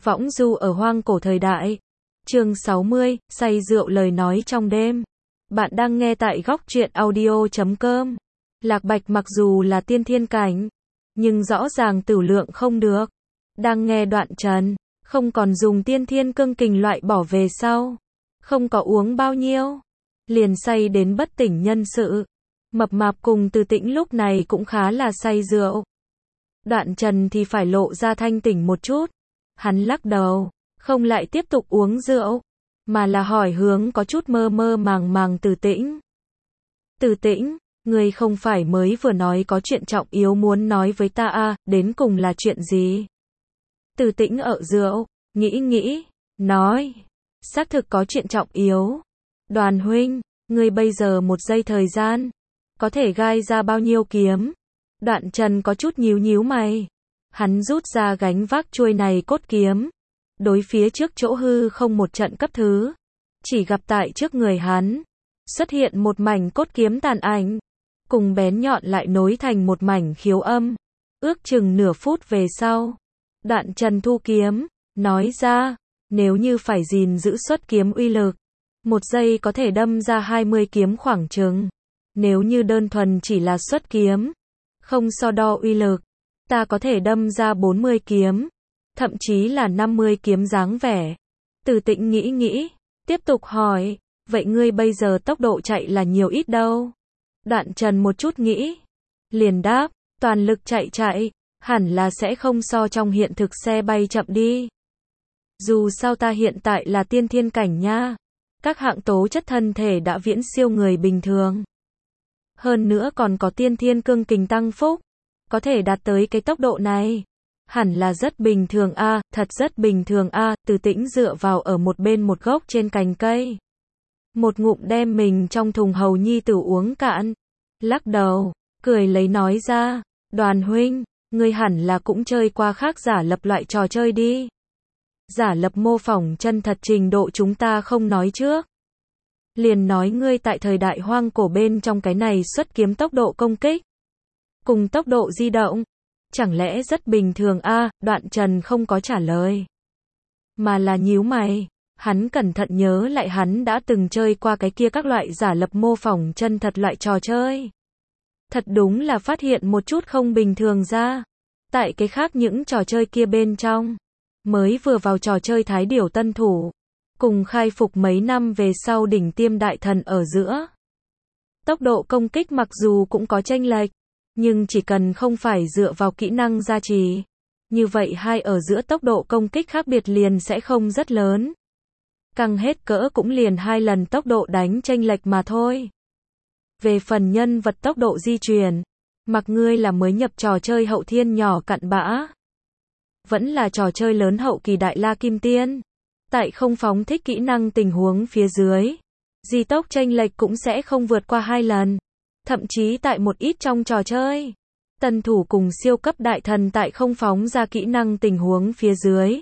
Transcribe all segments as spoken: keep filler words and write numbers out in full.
Võng du ở hoang cổ thời đại. Chương sáu mươi, say rượu lời nói trong đêm. Bạn đang nghe tại góc truyện audio chấm com. Lạc Bạch mặc dù là tiên thiên cảnh, nhưng rõ ràng tửu lượng không được. Đang nghe đoạn trần, không còn dùng tiên thiên cương kình loại bỏ về sau. Không có uống bao nhiêu, liền say đến bất tỉnh nhân sự. Mập mạp cùng Từ Tĩnh lúc này cũng khá là say rượu. Đoạn trần thì phải lộ ra thanh tỉnh một chút. Hắn lắc đầu, không lại tiếp tục uống rượu, mà là hỏi hướng có chút mơ mơ màng màng Từ Tĩnh. Từ Tĩnh, ngươi không phải mới vừa nói có chuyện trọng yếu muốn nói với ta à, đến cùng là chuyện gì? Từ Tĩnh ở rượu, nghĩ nghĩ, nói, xác thực có chuyện trọng yếu. Đoàn huynh, ngươi bây giờ một giây thời gian, có thể gai ra bao nhiêu kiếm? Đoạn trần có chút nhíu nhíu mày. Hắn rút ra gánh vác chuôi này cốt kiếm. Đối phía trước chỗ hư không một trận cấp thứ. Chỉ gặp tại trước người hắn, xuất hiện một mảnh cốt kiếm tàn ảnh. Cùng bén nhọn lại nối thành một mảnh khiếu âm. Ước chừng nửa phút về sau. Đoạn trần thu kiếm, nói ra, nếu như phải gìn giữ xuất kiếm uy lực, một giây có thể đâm ra hai mươi kiếm khoảng chừng. Nếu như đơn thuần chỉ là xuất kiếm, không so đo uy lực, ta có thể đâm ra bốn mươi kiếm, thậm chí là năm mươi kiếm dáng vẻ. Từ Tĩnh nghĩ nghĩ, tiếp tục hỏi, vậy ngươi bây giờ tốc độ chạy là nhiều ít đâu? Đoạn trần một chút nghĩ, liền đáp, toàn lực chạy chạy, hẳn là sẽ không so trong hiện thực xe bay chậm đi. Dù sao ta hiện tại là tiên thiên cảnh nha, các hạng tố chất thân thể đã viễn siêu người bình thường. Hơn nữa còn có tiên thiên cương kình tăng phúc, có thể đạt tới cái tốc độ này. Hẳn là rất bình thường a, à, thật rất bình thường a. À, Từ Tĩnh dựa vào ở một bên một gốc trên cành cây. Một ngụm đem mình trong thùng hầu nhi tử uống cạn. Lắc đầu, cười lấy nói ra, Đoàn huynh, ngươi hẳn là cũng chơi qua khác giả lập loại trò chơi đi. Giả lập mô phỏng chân thật trình độ chúng ta không nói trước. Liền nói ngươi tại thời đại hoang cổ bên trong cái này xuất kiếm tốc độ công kích cùng tốc độ di động, chẳng lẽ rất bình thường a? À, Đoạn trần không có trả lời, mà là nhíu mày. Hắn cẩn thận nhớ lại hắn đã từng chơi qua cái kia các loại giả lập mô phỏng chân thật loại trò chơi. Thật đúng là phát hiện một chút không bình thường ra. Tại cái khác những trò chơi kia bên trong, mới vừa vào trò chơi thái điểu tân thủ, cùng khai phục mấy năm về sau đỉnh tiêm đại thần ở giữa. Tốc độ công kích mặc dù cũng có chênh lệch, nhưng chỉ cần không phải dựa vào kỹ năng gia trì, như vậy hai ở giữa tốc độ công kích khác biệt liền sẽ không rất lớn. Căng hết cỡ cũng liền hai lần tốc độ đánh chênh lệch mà thôi. Về phần nhân vật tốc độ di chuyển, mặc ngươi là mới nhập trò chơi hậu thiên nhỏ cặn bã, vẫn là trò chơi lớn hậu kỳ đại la kim tiên, tại không phóng thích kỹ năng tình huống phía dưới, di tốc chênh lệch cũng sẽ không vượt qua hai lần. Thậm chí tại một ít trong trò chơi, tân thủ cùng siêu cấp đại thần tại không phóng ra kỹ năng tình huống phía dưới,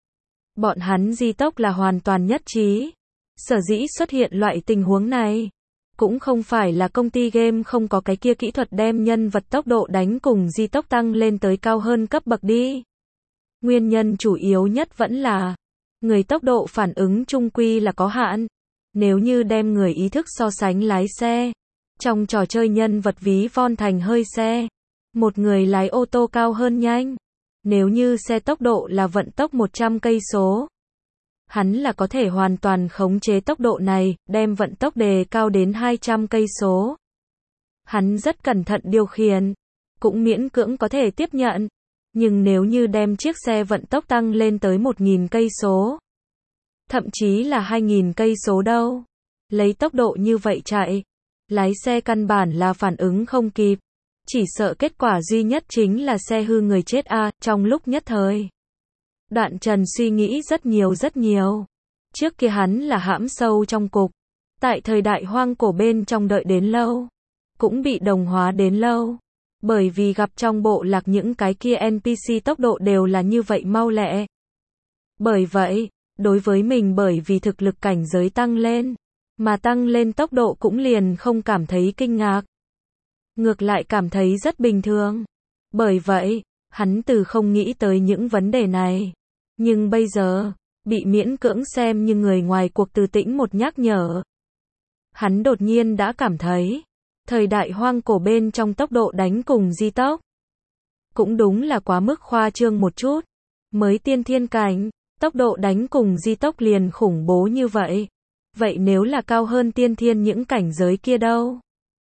bọn hắn di tốc là hoàn toàn nhất trí. Sở dĩ xuất hiện loại tình huống này, cũng không phải là công ty game không có cái kia kỹ thuật đem nhân vật tốc độ đánh cùng di tốc tăng lên tới cao hơn cấp bậc đi. Nguyên nhân chủ yếu nhất vẫn là, người tốc độ phản ứng chung quy là có hạn. Nếu như đem người ý thức so sánh lái xe, trong trò chơi nhân vật ví von thành hơi xe, một người lái ô tô cao hơn nhanh. Nếu như xe tốc độ là vận tốc một trăm cây số, hắn là có thể hoàn toàn khống chế tốc độ này, đem vận tốc đề cao đến hai trăm cây số. Hắn rất cẩn thận điều khiển, cũng miễn cưỡng có thể tiếp nhận. Nhưng nếu như đem chiếc xe vận tốc tăng lên tới một nghìn cây số, thậm chí là hai nghìn cây số đâu, lấy tốc độ như vậy chạy, lái xe căn bản là phản ứng không kịp. Chỉ sợ kết quả duy nhất chính là xe hư người chết a. À, trong lúc nhất thời, Đoạn trần suy nghĩ rất nhiều rất nhiều. Trước kia hắn là hãm sâu trong cục, tại thời đại hoang cổ bên trong đợi đến lâu, cũng bị đồng hóa đến lâu. Bởi vì gặp trong bộ lạc những cái kia en pê xê tốc độ đều là như vậy mau lẹ. Bởi vậy, đối với mình bởi vì thực lực cảnh giới tăng lên, mà tăng lên tốc độ cũng liền không cảm thấy kinh ngạc. Ngược lại cảm thấy rất bình thường. Bởi vậy, hắn từ không nghĩ tới những vấn đề này. Nhưng bây giờ, bị miễn cưỡng xem như người ngoài cuộc Từ Tĩnh một nhắc nhở. Hắn đột nhiên đã cảm thấy, thời đại hoang cổ bên trong tốc độ đánh cùng di tốc. Cũng đúng là quá mức khoa trương một chút. Mới tiên thiên cảnh, tốc độ đánh cùng di tốc liền khủng bố như vậy. Vậy nếu là cao hơn tiên thiên những cảnh giới kia đâu?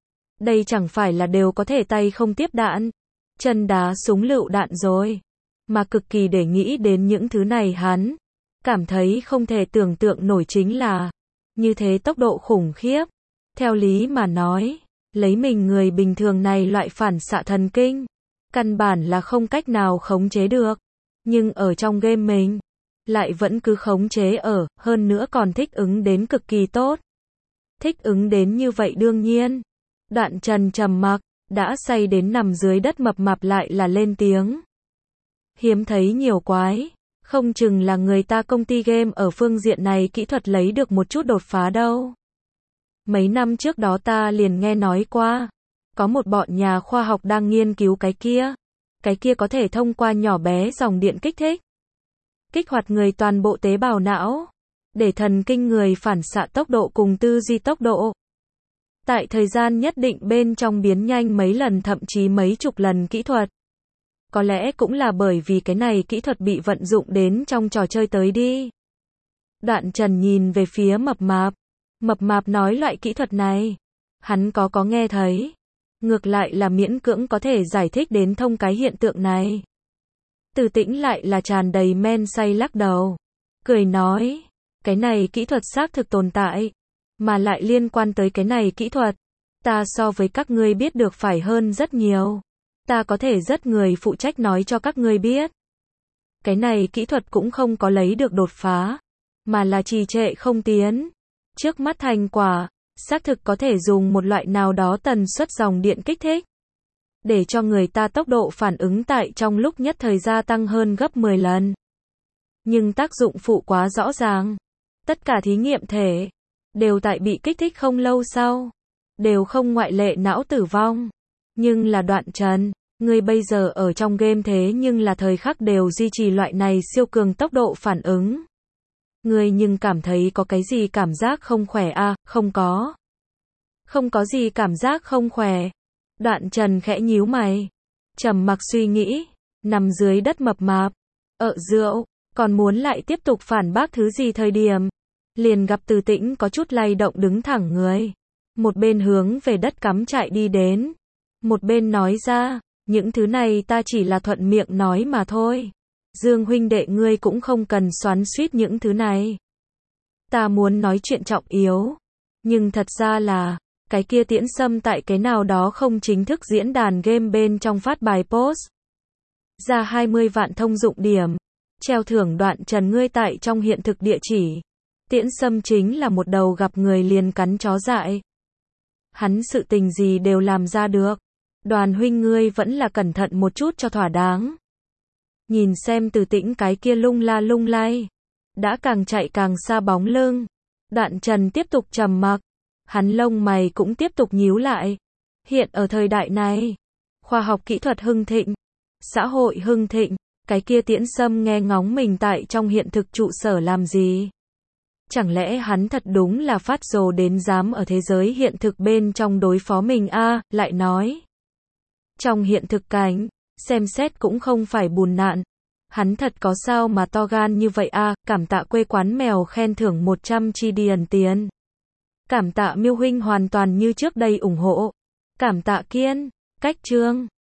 Đây chẳng phải là đều có thể tay không tiếp đạn, chân đá súng lựu đạn rồi. Mà cực kỳ để nghĩ đến những thứ này hắn cảm thấy không thể tưởng tượng nổi chính là như thế tốc độ khủng khiếp. Theo lý mà nói, lấy mình người bình thường này loại phản xạ thần kinh, căn bản là không cách nào khống chế được. Nhưng ở trong game mình, lại vẫn cứ khống chế ở, hơn nữa còn thích ứng đến cực kỳ tốt. Thích ứng đến như vậy đương nhiên. Đoạn Trần trầm mặc, đã say đến nằm dưới đất mập mạp lại là lên tiếng. Hiếm thấy nhiều quái, không chừng là người ta công ty game ở phương diện này kỹ thuật lấy được một chút đột phá đâu. Mấy năm trước đó ta liền nghe nói qua, có một bọn nhà khoa học đang nghiên cứu cái kia. Cái kia có thể thông qua nhỏ bé dòng điện kích thích, kích hoạt người toàn bộ tế bào não, để thần kinh người phản xạ tốc độ cùng tư duy tốc độ. Tại thời gian nhất định bên trong biến nhanh mấy lần thậm chí mấy chục lần kỹ thuật. Có lẽ cũng là bởi vì cái này kỹ thuật bị vận dụng đến trong trò chơi tới đi. Đoạn Trần nhìn về phía mập mạp. Mập mạp nói loại kỹ thuật này, hắn có có nghe thấy. Ngược lại là miễn cưỡng có thể giải thích đến thông cái hiện tượng này. Từ Tĩnh lại là tràn đầy men say lắc đầu. Cười nói, cái này kỹ thuật xác thực tồn tại. Mà lại liên quan tới cái này kỹ thuật. Ta so với các ngươi biết được phải hơn rất nhiều. Ta có thể rất người phụ trách nói cho các ngươi biết. Cái này kỹ thuật cũng không có lấy được đột phá. Mà là trì trệ không tiến. Trước mắt thành quả, xác thực có thể dùng một loại nào đó tần suất dòng điện kích thích. Để cho người ta tốc độ phản ứng tại trong lúc nhất thời gia tăng hơn gấp mười lần. Nhưng tác dụng phụ quá rõ ràng. Tất cả thí nghiệm thể, đều tại bị kích thích không lâu sau. Đều không ngoại lệ não tử vong. Nhưng là Đoạn Trần, người bây giờ ở trong game thế nhưng là thời khắc đều duy trì loại này siêu cường tốc độ phản ứng. Người nhưng cảm thấy có cái gì cảm giác không khỏe à, không có. Không có gì cảm giác không khỏe. Đoạn Trần khẽ nhíu mày. Trầm mặc suy nghĩ. Nằm dưới đất mập mạp. Ợ rượu. Còn muốn lại tiếp tục phản bác thứ gì thời điểm. Liền gặp Từ Tĩnh có chút lay động đứng thẳng người. Một bên hướng về đất cắm trại đi đến. Một bên nói ra. Những thứ này ta chỉ là thuận miệng nói mà thôi. Dương huynh đệ ngươi cũng không cần xoắn xuýt những thứ này. Ta muốn nói chuyện trọng yếu. Nhưng thật ra là, cái kia Tiễn Sâm tại cái nào đó không chính thức diễn đàn game bên trong phát bài post. Ra hai mươi vạn thông dụng điểm. Treo thưởng Đoạn Trần ngươi tại trong hiện thực địa chỉ. Tiễn Sâm chính là một đầu gặp người liền cắn chó dại. Hắn sự tình gì đều làm ra được. Đoàn huynh ngươi vẫn là cẩn thận một chút cho thỏa đáng. Nhìn xem Từ Tĩnh cái kia lung la lung lay. Đã càng chạy càng xa bóng lưng. Đoạn Trần tiếp tục trầm mặc. Hắn lông mày cũng tiếp tục nhíu lại. Hiện ở thời đại này, khoa học kỹ thuật hưng thịnh, xã hội hưng thịnh, cái kia Tiễn Sâm nghe ngóng mình tại trong hiện thực trụ sở làm gì? Chẳng lẽ hắn thật đúng là phát rồ đến dám ở thế giới hiện thực bên trong đối phó mình a? À, lại nói. Trong hiện thực cảnh, xem xét cũng không phải bùn nạn. Hắn thật có sao mà to gan như vậy a? À, cảm tạ quê quán mèo khen thưởng một trăm chi điền tiền. Cảm tạ Miêu huynh hoàn toàn như trước đây ủng hộ. Cảm tạ Kiên, Cách Trương.